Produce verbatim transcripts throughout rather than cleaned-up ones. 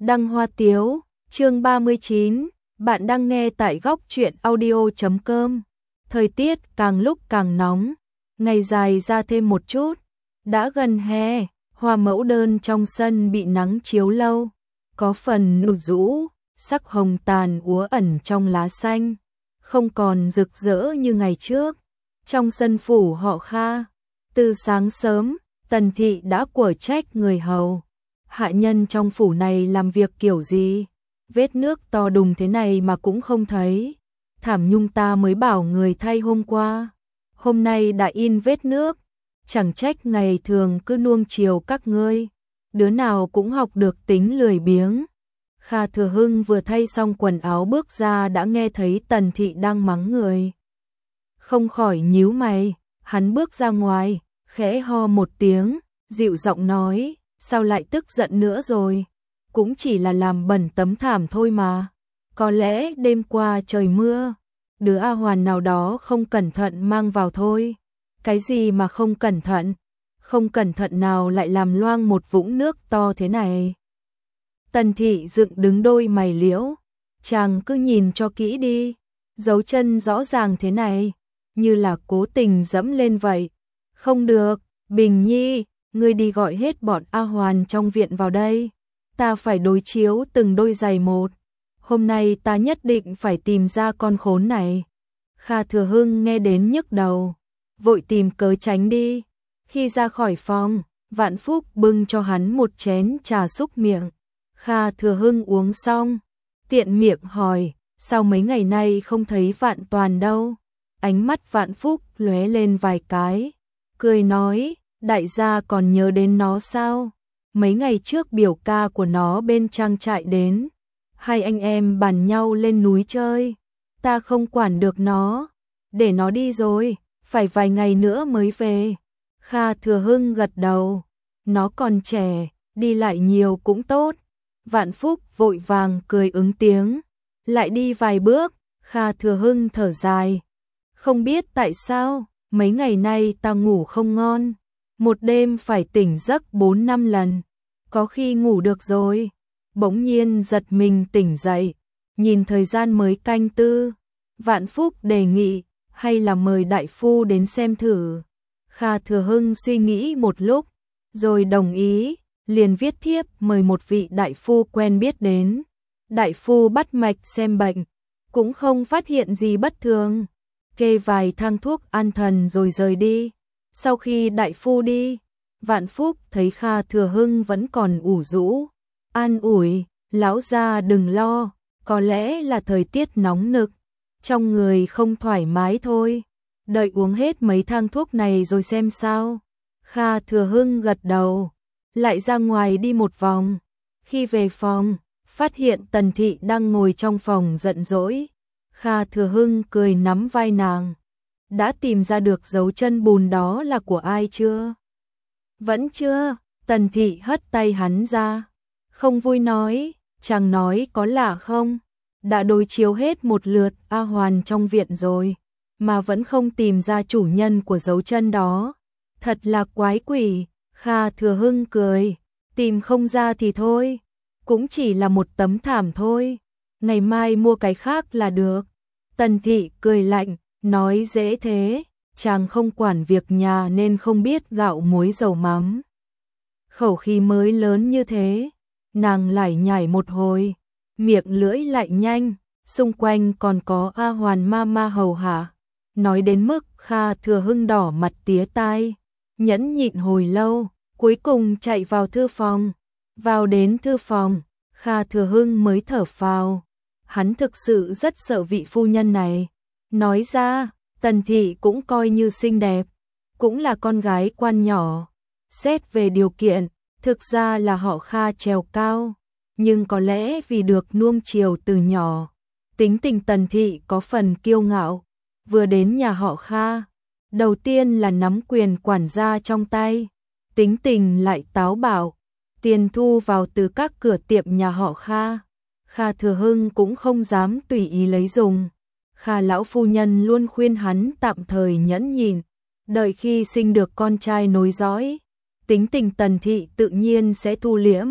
Đăng Hoa Tiếu, chương ba mươi chín, bạn đang nghe tại góc truyện audio chấm com. Thời tiết càng lúc càng nóng, ngày dài ra thêm một chút, đã gần hè, hoa mẫu đơn trong sân bị nắng chiếu lâu, có phần nụt rũ, sắc hồng tàn úa ẩn trong lá xanh, không còn rực rỡ như ngày trước. Trong sân phủ họ Kha, từ sáng sớm, Tần thị đã quở trách người hầu. Hạ nhân trong phủ này làm việc kiểu gì? Vết nước to đùng thế này mà cũng không thấy. Thảm Nhung ta mới bảo người thay hôm qua. Hôm nay đã in vết nước. Chẳng trách ngày thường cứ nuông chiều các ngươi. Đứa nào cũng học được tính lười biếng. Kha Thừa Hưng vừa thay xong quần áo bước ra đã nghe thấy Tần thị đang mắng người. Không khỏi nhíu mày, hắn bước ra ngoài, khẽ ho một tiếng, dịu giọng nói. Sao lại tức giận nữa rồi? Cũng chỉ là làm bẩn tấm thảm thôi mà. Có lẽ đêm qua trời mưa, đứa A Hoàn nào đó không cẩn thận mang vào thôi. Cái gì mà không cẩn thận? Không cẩn thận nào lại làm loang một vũng nước to thế này? Tần thị dựng đứng đôi mày liễu. Chàng cứ nhìn cho kỹ đi. Dấu chân rõ ràng thế này, như là cố tình dẫm lên vậy. Không được, Bình Nhi, ngươi đi gọi hết bọn A Hoàn trong viện vào đây. Ta phải đối chiếu từng đôi giày một. Hôm nay ta nhất định phải tìm ra con khốn này. Kha Thừa Hưng nghe đến nhức đầu, vội tìm cớ tránh đi. Khi ra khỏi phòng, Vạn Phúc bưng cho hắn một chén trà xúc miệng. Kha Thừa Hưng uống xong, tiện miệng hỏi, sao mấy ngày nay không thấy Vạn Toàn đâu? Ánh mắt Vạn Phúc lóe lên vài cái, cười nói, đại gia còn nhớ đến nó sao? Mấy ngày trước biểu ca của nó bên trang trại đến, hai anh em bàn nhau lên núi chơi, ta không quản được nó, để nó đi rồi, phải vài ngày nữa mới về. Kha Thừa Hưng gật đầu, nó còn trẻ, đi lại nhiều cũng tốt. Vạn Phúc vội vàng cười ứng tiếng, lại đi vài bước. Kha Thừa Hưng thở dài, không biết tại sao, mấy ngày nay ta ngủ không ngon. Một đêm phải tỉnh giấc bốn năm lần, có khi ngủ được rồi, bỗng nhiên giật mình tỉnh dậy, nhìn thời gian mới canh tư. Vạn Phúc đề nghị, hay là mời đại phu đến xem thử. Kha Thừa Hưng suy nghĩ một lúc, rồi đồng ý, liền viết thiếp mời một vị đại phu quen biết đến. Đại phu bắt mạch xem bệnh, cũng không phát hiện gì bất thường, kê vài thang thuốc an thần rồi rời đi. Sau khi đại phu đi, Vạn Phúc thấy Kha Thừa Hưng vẫn còn ủ rũ, an ủi, lão gia đừng lo, có lẽ là thời tiết nóng nực, trong người không thoải mái thôi, đợi uống hết mấy thang thuốc này rồi xem sao. Kha Thừa Hưng gật đầu, lại ra ngoài đi một vòng, khi về phòng, phát hiện Tần thị đang ngồi trong phòng giận dỗi. Kha Thừa Hưng cười nắm vai nàng. Đã tìm ra được dấu chân bùn đó là của ai chưa? Vẫn chưa, Tần thị hất tay hắn ra. Không vui nói, chàng nói có lạ không? Đã đối chiếu hết một lượt A Hoàn trong viện rồi, mà vẫn không tìm ra chủ nhân của dấu chân đó. Thật là quái quỷ. Kha Thừa Hưng cười, tìm không ra thì thôi, cũng chỉ là một tấm thảm thôi, ngày mai mua cái khác là được. Tần thị cười lạnh, nói dễ thế, chàng không quản việc nhà nên không biết gạo muối dầu mắm. Khẩu khí mới lớn như thế, nàng lải nhải một hồi, miệng lưỡi lại nhanh, xung quanh còn có A Hoàn ma ma hầu hạ. Nói đến mức Kha Thừa Hưng đỏ mặt tía tai, nhẫn nhịn hồi lâu, cuối cùng chạy vào thư phòng. Vào đến thư phòng, Kha Thừa Hưng mới thở phào, hắn thực sự rất sợ vị phu nhân này. Nói ra, Tần thị cũng coi như xinh đẹp, cũng là con gái quan nhỏ. Xét về điều kiện, thực ra là họ Kha trèo cao, nhưng có lẽ vì được nuông chiều từ nhỏ, tính tình Tần thị có phần kiêu ngạo. Vừa đến nhà họ Kha, đầu tiên là nắm quyền quản gia trong tay, tính tình lại táo bạo, tiền thu vào từ các cửa tiệm nhà họ Kha. Kha Thừa Hưng cũng không dám tùy ý lấy dùng. Kha lão phu nhân luôn khuyên hắn tạm thời nhẫn nhịn, đợi khi sinh được con trai nối dõi, tính tình Tần thị tự nhiên sẽ thu liễm.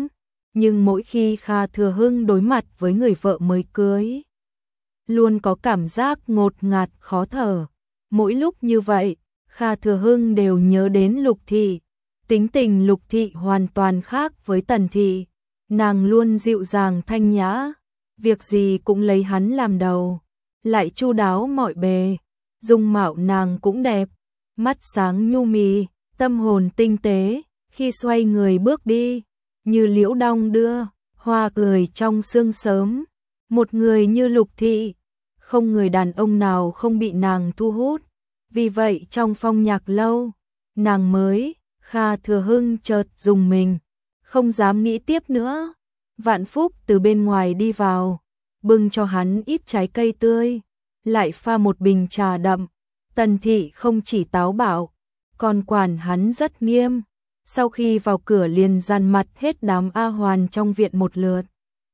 nhưng mỗi khi Kha Thừa Hưng đối mặt với người vợ mới cưới, luôn có cảm giác ngột ngạt khó thở. Mỗi lúc như vậy, Kha Thừa Hưng đều nhớ đến Lục Thị. Tính tình Lục Thị hoàn toàn khác với Tần Thị. Nàng luôn dịu dàng thanh nhã, việc gì cũng lấy hắn làm đầu, lại chu đáo mọi bề. Dung mạo nàng cũng đẹp, mắt sáng nhu mì, tâm hồn tinh tế, khi xoay người bước đi, như liễu đong đưa, hoa cười trong sương sớm. Một người như Lục Thị, không người đàn ông nào không bị nàng thu hút. Vì vậy trong Phong Nhạc Lâu, nàng mới, Kha Thừa Hưng chợt rùng mình, không dám nghĩ tiếp nữa. Vạn Phúc từ bên ngoài đi vào, bưng cho hắn ít trái cây tươi, lại pha một bình trà đậm. Tần Thị không chỉ táo bạo, còn quản hắn rất nghiêm. Sau khi vào cửa liền dàn mặt hết đám A Hoàn trong viện một lượt.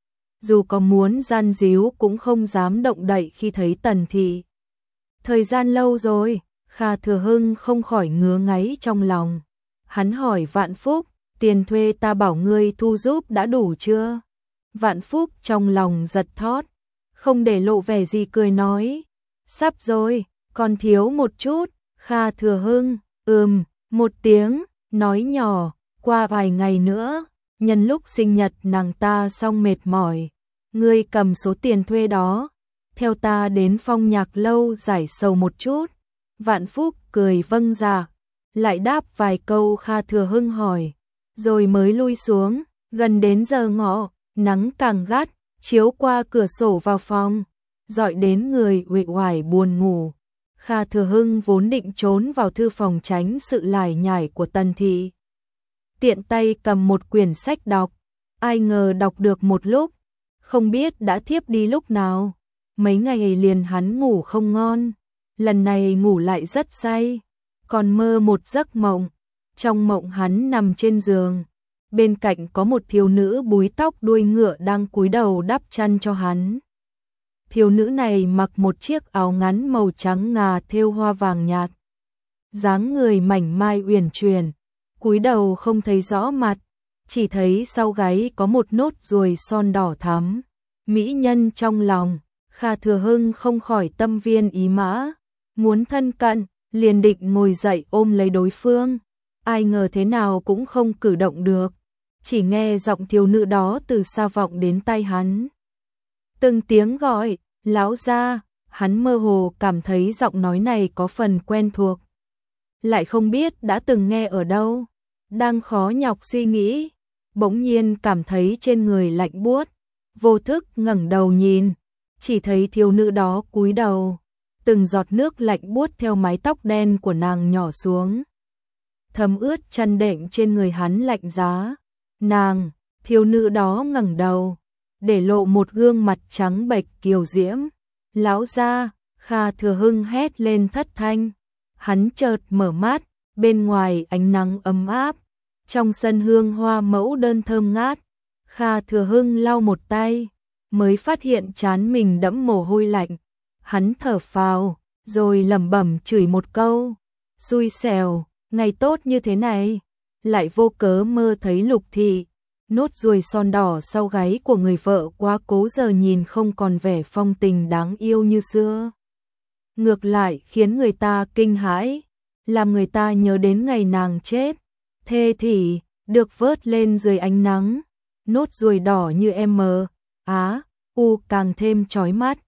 Dù có muốn gian díu cũng không dám động đậy khi thấy Tần Thị. Thời gian lâu rồi, Kha Thừa Hưng không khỏi ngứa ngáy trong lòng. Hắn hỏi Vạn Phúc, tiền thuê ta bảo ngươi thu giúp đã đủ chưa? Vạn Phúc trong lòng giật thót, không để lộ vẻ gì cười nói, sắp rồi, còn thiếu một chút. Kha Thừa Hưng, ừm, một tiếng, nói nhỏ, qua vài ngày nữa, nhân lúc sinh nhật nàng ta xong mệt mỏi, ngươi cầm số tiền thuê đó, theo ta đến Phong Nhạc Lâu giải sầu một chút. Vạn Phúc cười vâng dạ, lại đáp vài câu Kha Thừa Hưng hỏi, rồi mới lui xuống. Gần đến giờ ngọ, nắng càng gắt, chiếu qua cửa sổ vào phòng, dọi đến người uể oải buồn ngủ. Kha Thừa Hưng vốn định trốn vào thư phòng tránh sự lải nhải của Tần Thị, tiện tay cầm một quyển sách đọc, ai ngờ đọc được một lúc, không biết đã thiếp đi lúc nào. Mấy ngày liền hắn ngủ không ngon, lần này ngủ lại rất say, còn mơ một giấc mộng. Trong mộng hắn nằm trên giường, bên cạnh có một thiếu nữ búi tóc đuôi ngựa đang cúi đầu đắp chăn cho hắn. Thiếu nữ này mặc một chiếc áo ngắn màu trắng ngà thêu hoa vàng nhạt, dáng người mảnh mai uyển chuyển, cúi đầu không thấy rõ mặt, chỉ thấy sau gáy có một nốt ruồi son đỏ thắm. Mỹ nhân trong lòng, Kha Thừa Hưng không khỏi tâm viên ý mã, muốn thân cận, liền định ngồi dậy ôm lấy đối phương. Ai ngờ thế nào cũng không cử động được, chỉ nghe giọng thiếu nữ đó từ xa vọng đến tai hắn. Từng tiếng gọi, lão gia, hắn mơ hồ cảm thấy giọng nói này có phần quen thuộc, lại không biết đã từng nghe ở đâu. Đang khó nhọc suy nghĩ, bỗng nhiên cảm thấy trên người lạnh buốt, vô thức ngẩng đầu nhìn, chỉ thấy thiếu nữ đó cúi đầu, từng giọt nước lạnh buốt theo mái tóc đen của nàng nhỏ xuống, thấm ướt chăn đệm trên người hắn lạnh giá. Nàng, thiếu nữ đó ngẩng đầu, để lộ một gương mặt trắng bệch kiều diễm. Lão gia, Kha Thừa Hưng hét lên thất thanh. Hắn chợt mở mắt, bên ngoài ánh nắng ấm áp, trong sân hương hoa mẫu đơn thơm ngát. Kha Thừa Hưng lau một tay, mới phát hiện trán mình đẫm mồ hôi lạnh. Hắn thở phào, rồi lẩm bẩm chửi một câu, xui xẻo, ngày tốt như thế này, lại vô cớ mơ thấy Lục Thị. Nốt ruồi son đỏ sau gáy của người vợ quá cố giờ nhìn không còn vẻ phong tình đáng yêu như xưa, ngược lại khiến người ta kinh hãi, làm người ta nhớ đến ngày nàng chết, thê thỉ, được vớt lên dưới ánh nắng. Nốt ruồi đỏ như em mờ, á, u càng thêm chói mắt.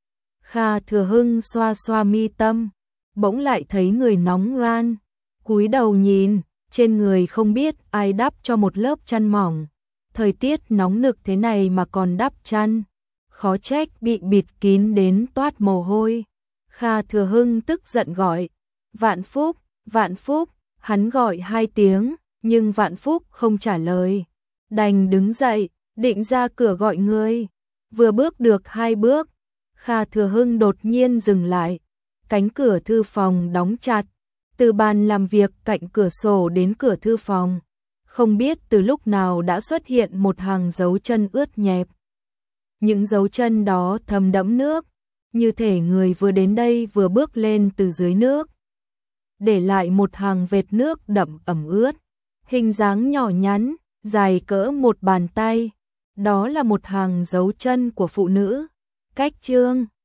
Kha Thừa Hưng xoa xoa mi tâm, bỗng lại thấy người nóng ran, cúi đầu nhìn, trên người không biết ai đắp cho một lớp chăn mỏng. Thời tiết nóng nực thế này mà còn đắp chăn, khó trách bị bịt kín đến toát mồ hôi. Kha Thừa Hưng tức giận gọi, Vạn Phúc, Vạn Phúc. Hắn gọi hai tiếng, nhưng Vạn Phúc không trả lời, đành đứng dậy, định ra cửa gọi người. Vừa bước được hai bước, Kha Thừa Hưng đột nhiên dừng lại, cánh cửa thư phòng đóng chặt, từ bàn làm việc cạnh cửa sổ đến cửa thư phòng, không biết từ lúc nào đã xuất hiện một hàng dấu chân ướt nhẹp. Những dấu chân đó thấm đẫm nước, như thể người vừa đến đây vừa bước lên từ dưới nước, để lại một hàng vệt nước đậm ẩm ướt. Hình dáng nhỏ nhắn, dài cỡ một bàn tay. Đó là một hàng dấu chân của phụ nữ. Cách chương